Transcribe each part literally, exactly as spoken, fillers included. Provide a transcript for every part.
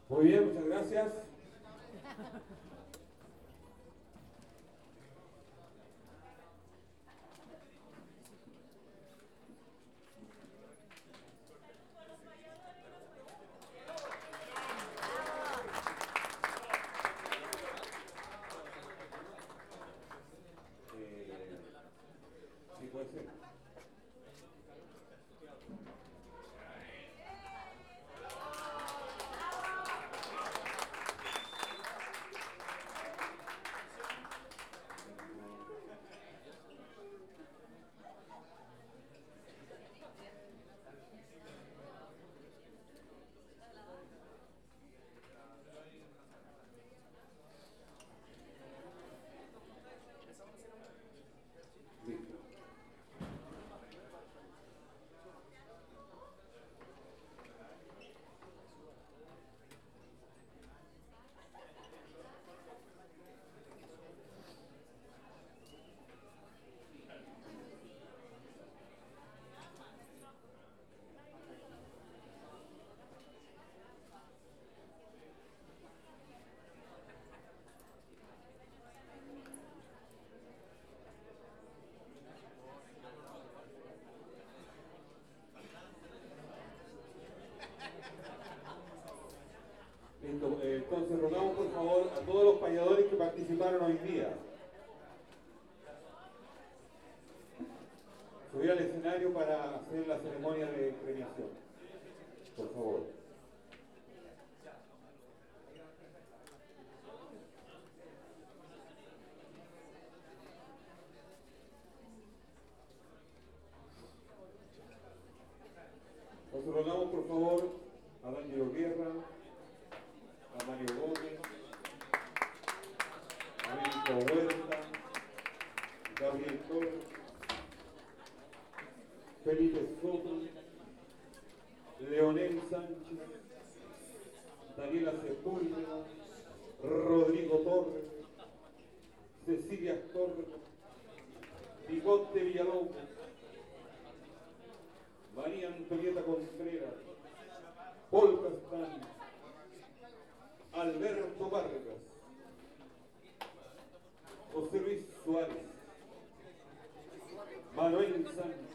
Muy bien, muchas gracias. Eh, sí, puede ser. Listo. Listo. Eh, entonces rogamos por favor a todos los payadores que participaron hoy día subir al escenario para hacer la ceremonia de premiación. Por favor. Nos rogamos por favor a D'Angelo Guerra, a Mario Gómez, a Benito Huerta, Gabriel Torres, Felipe Soto, Leonel Sánchez, Daniela Sepúlveda, Rodrigo Torres, Cecilia Torres, Bigote Villalobos, María Antonieta Contreras, Paul Castaño, Alberto Vargas, José Luis Suárez, Manuel Sánchez,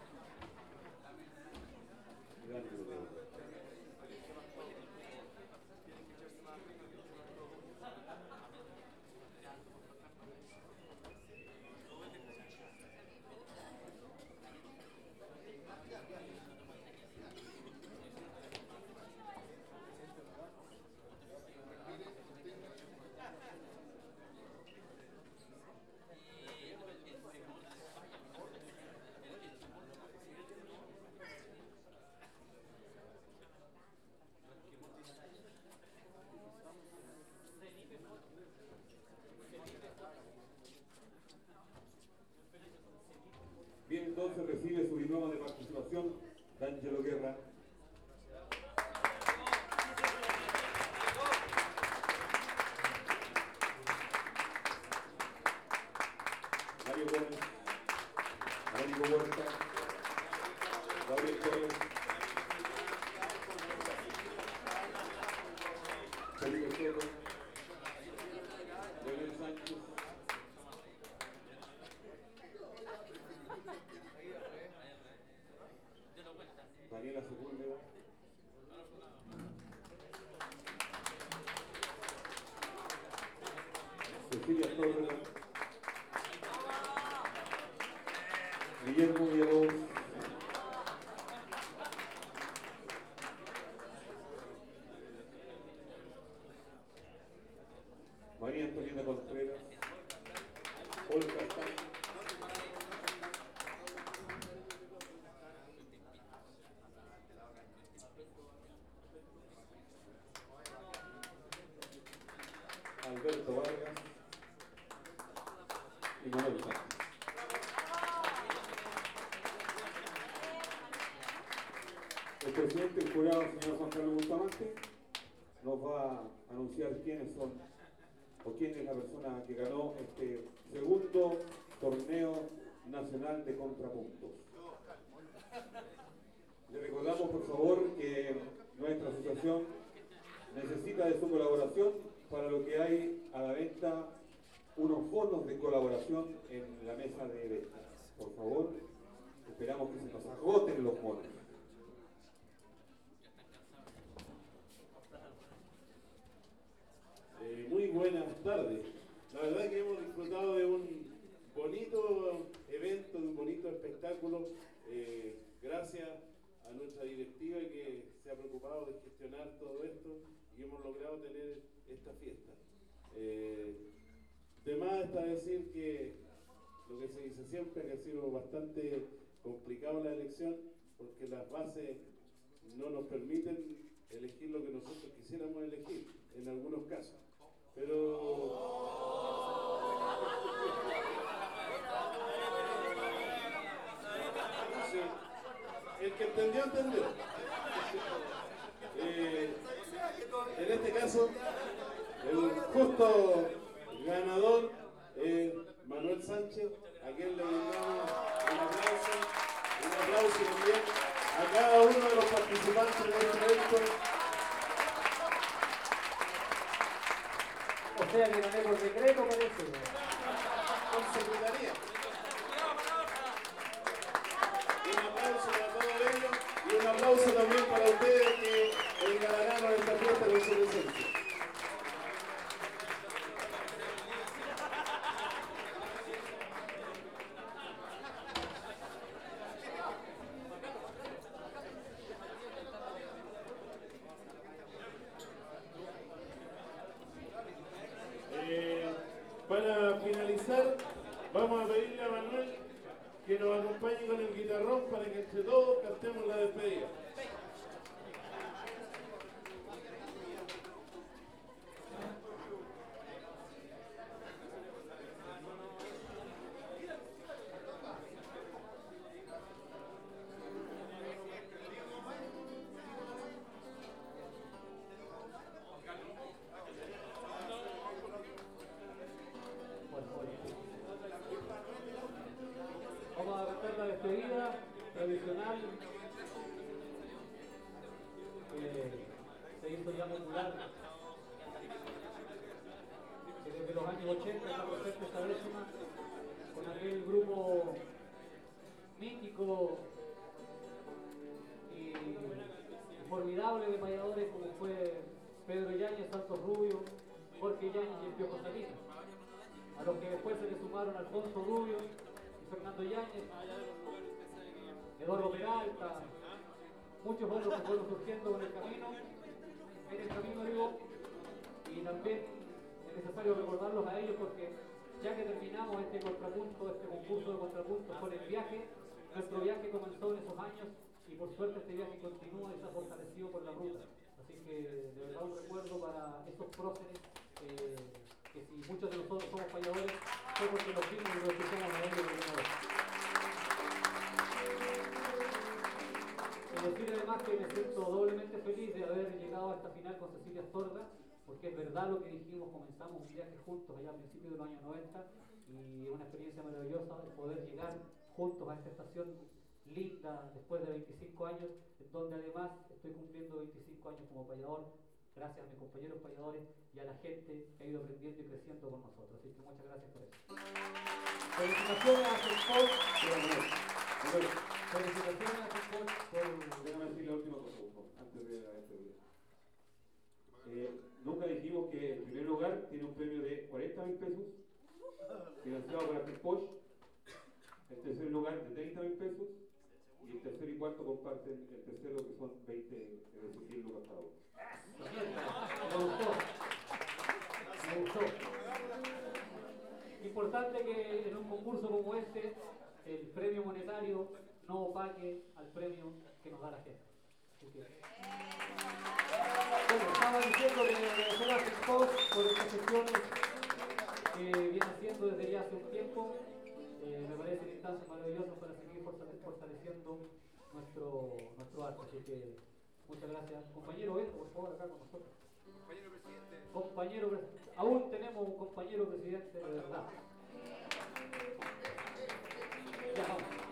Bien, entonces recibe su diploma de participación D'Angelo Guerra. Mario Gómez, Rodrigo Huerta, Gabriel Torres, Felipe Soto, Leonel Sánchez, Daniela Sepúlveda, Cecilia Torres, Guillermo Villalobos, María Antonieta Contreras, Paul Castaño, Alberto Vargas y Manuel Sánchez. El presidente del jurado, señor Juan Carlos Bustamante, nos va a anunciar quiénes son o quién es la persona que ganó este segundo torneo nacional de contrapuntos. Le recordamos, por favor, que nuestra asociación necesita de su colaboración, para lo que hay a la venta unos bonos de colaboración en la mesa de venta. Por favor, esperamos que se nos agoten los bonos. Eh, muy buenas tardes. La verdad que hemos disfrutado de un bonito evento, de un bonito espectáculo, eh, gracias a nuestra directiva que se ha preocupado de gestionar todo esto y hemos logrado tener esta fiesta. Eh, de más está decir que lo que se dice siempre, que ha sido bastante complicado la elección, porque las bases no nos permiten elegir lo que nosotros quisiéramos elegir, en algunos casos. Pero... Sí, el que entendió, entendió. Eh, en este caso, el justo ganador es Manuel Sánchez, a quien le brindamos un aplauso, un aplauso también a cada uno de los participantes de este evento. O sea que gané por decreto, parece. Con secretaría. Un aplauso para todos ellos y un aplauso también para ustedes que engalanaron esta fiesta con su presencia. Para finalizar, vamos a pedirle a Manuel que nos acompañe con el guitarrón para que entre todos cantemos la despedida. Vamos a cantar la despedida tradicional que se hizo ya popular, que desde los años ochenta está presente esta décima, con aquel grupo mítico y formidable de payadores como fue Pedro Yáñez, Santos Rubio, Jorge Yáñez y el Piojo Salinas, a los que después se le sumaron Alfonso Rubio, Fernando Yáñez, Eduardo Peralta, muchos otros que fueron surgiendo en el camino, en el camino digo, y también es necesario recordarlos a ellos porque ya que terminamos este contrapunto, este concurso de contrapuntos con el viaje, nuestro viaje comenzó en esos años y por suerte este viaje continúa y se ha fortalecido por la ruta. Así que de verdad un recuerdo para esos próceres, eh, que si muchos de nosotros somos payadores, fue porque los vimos y los escuchamos a ellos por primera vez. Y decir además que me siento doblemente feliz de haber llegado a esta final con Cecilia Astorga, porque es verdad lo que dijimos, comenzamos un viaje juntos allá a principios de los años noventa y es una experiencia maravillosa el poder llegar juntos a esta estación linda después de veinticinco años, donde además estoy cumpliendo veinticinco años como payador, gracias a mis compañeros payadores y a la gente que ha ido aprendiendo y creciendo con nosotros. Así que muchas gracias por eso. Felicitaciones a Senpol. Felicitaciones a Senpol por... Déjame decir la última cosa, por favor, antes de la despedida. Eh, nunca dijimos que el primer lugar tiene un premio de cuarenta mil pesos, financiado por Senpol. El tercer lugar de treinta mil pesos. Y el tercer y cuarto comparten el tercero, que son veinte, es decir, cien lucas cada uno. Me gustó. Me gustó. Importante que en un concurso como este, el premio monetario no opaque al premio que nos da la gente. Así que... Bueno, estaba diciendo que agradecer a Senpol por estas gestiones que viene haciendo desde ya hace un tiempo. Eh, me parecen instancias maravillosas para seguir fortaleciendo nuestro, nuestro arte. Así que muchas gracias. Compañero, venga por favor acá con nosotros. Compañero presidente. Compañero presidente. Aún tenemos un compañero presidente de verdad. Ya vamos.